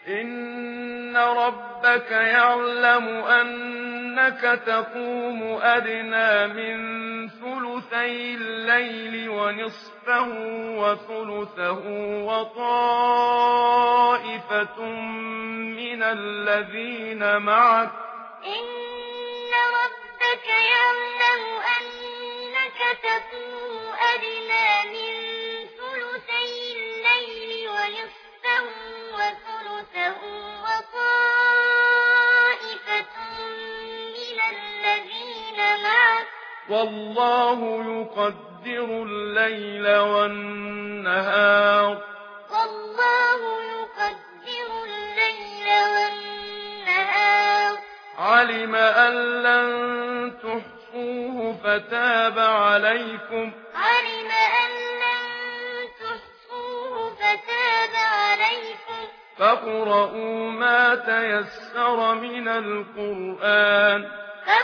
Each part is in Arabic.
إن ربك يعلم أنك تقوم أدنى من ثلثي الليل ونصفه وثلثه وطائفة من الذين معك إن ربك يعلم أنك تقوم أدنى من ثلثي الليل ونصفه وثلثه وطائفة من الذين معك والله يقدر الليل والنهار علم أن لن تحصوه فتاب عليكم فاقرؤوا ما تيسر من القرآن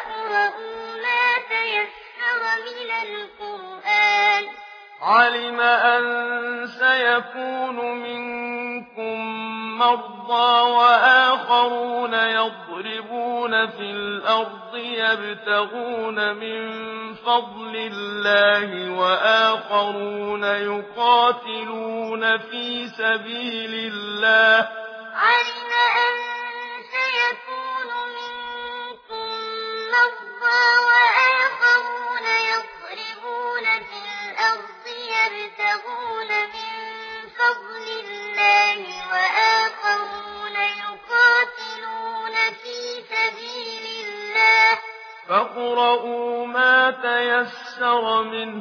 علم أن سيكون منكم مرضى وآخرون يضربون في الأرض يبتغون من فضل الله وآخرون يقاتلون في سبيل الله علم أن سيكون منكم مرضى وآخرون يضربون في الأرض يبتغون من فضل الله وآخرون يقاتلون في سبيل الله فاقرؤوا ما تيسر منه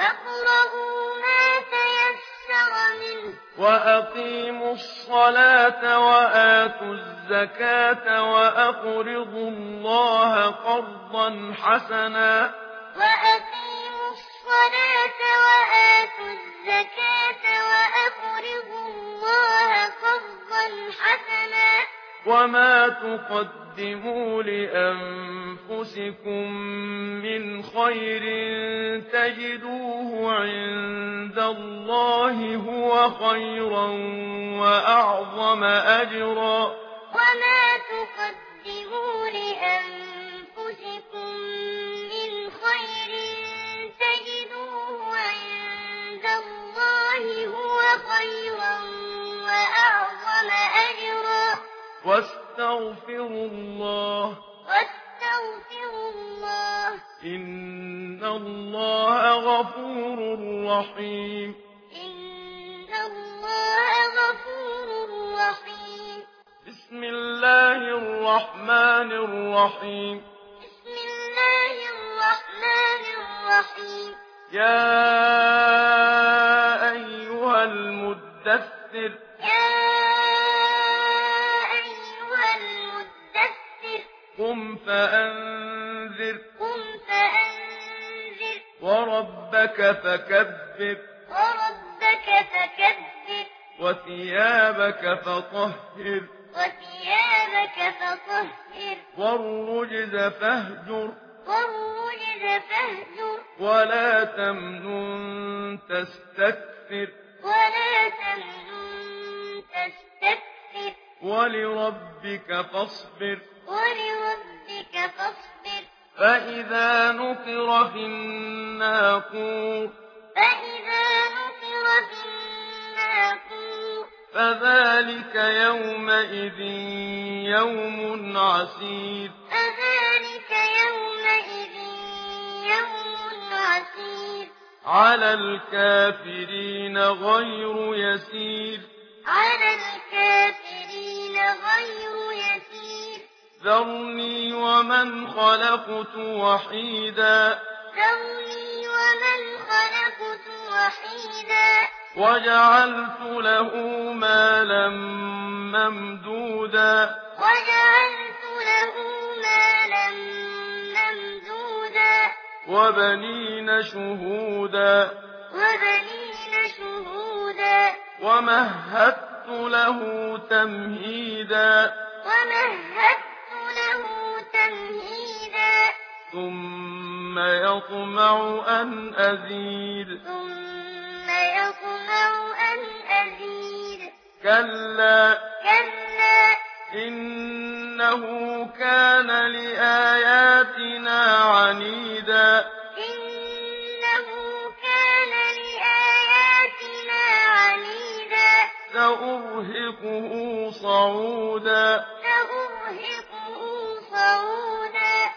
وأقيموا الصلاة وآتوا الزكاة وأقرضوا الله قرضا حسنا وما تقدموا لأنفسكم من خير تجدوه عند الله هو خيرا وأعظم أجرا وما تقدموا لأنفسكم من خير تجدوه عند الله هو خيرا وأعظم أجرا واستغفروا الله إن الله غفور رحيم بسم الله الرحمن الرحيم يا أيها المدثر قم فأنذر وربك فكبر وثيابك فطهر والرجز فاهجر ولا تمنن تستكثر ولربك فاصبر فإذا نقر في الناقور فذلك يومئذ يوم عسير على الكافرين غير يسير ذرني ومن خلقت وحيدا وجعلت له مالا ممدودا وبنين شهودا ومهدت له تمهيدا ثم يطمع أن أزيد كلا إنه كان لآياتنا عنيدا إنه كان لآياتنا عنيدا سأرهقه صعودا